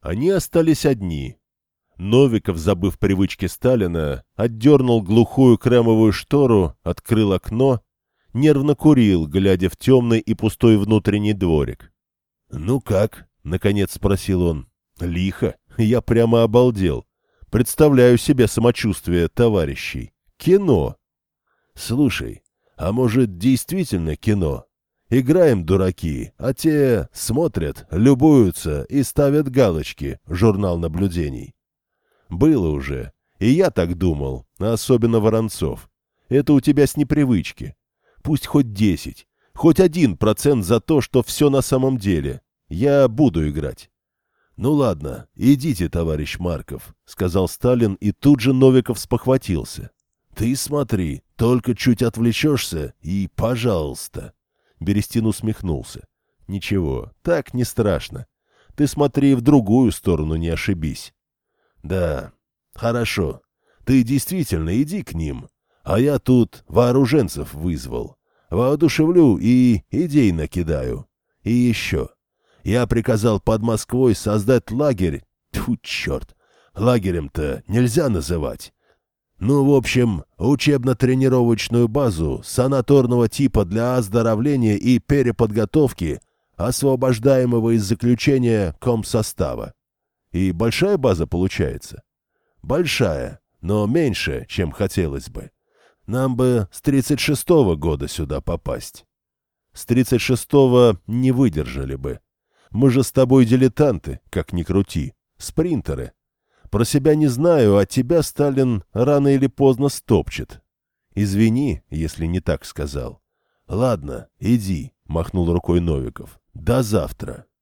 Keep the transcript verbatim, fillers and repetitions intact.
Они остались одни. Новиков, забыв привычки Сталина, отдернул глухую кремовую штору, открыл окно, нервно курил, глядя в темный и пустой внутренний дворик. — Ну как? — наконец спросил он. — Лихо. Я прямо обалдел. Представляю себе самочувствие товарищей. Кино. — Слушай, а может, действительно кино? Играем дураки, а те смотрят, любуются и ставят галочки, журнал наблюдений. Было уже. И я так думал, особенно Воронцов. Это у тебя с непривычки. Пусть хоть десять, хоть один процент за то, что все на самом деле. Я буду играть. Ну ладно, идите, товарищ Марков, сказал Сталин, и тут же Новиков спохватился. Ты смотри, только чуть отвлечешься и пожалуйста. Берестин усмехнулся. Ничего, так не страшно. Ты смотри в другую сторону, не ошибись. Да, хорошо. Ты действительно иди к ним. А я тут вооруженцев вызвал. Воодушевлю и идей накидаю. И еще. Я приказал под Москвой создать лагерь. Тьфу, черт. Лагерем-то нельзя называть. Ну, в общем, учебно-тренировочную базу санаторного типа для оздоровления и переподготовки освобождаемого из заключения комсостава. И большая база получается? Большая, но меньше, чем хотелось бы. Нам бы с тридцать шестого года сюда попасть. С тридцать шестого не выдержали бы. Мы же с тобой дилетанты, как ни крути, спринтеры. Про себя не знаю, а тебя Сталин рано или поздно стопчет. Извини, если не так сказал. Ладно, иди, махнул рукой Новиков. До завтра.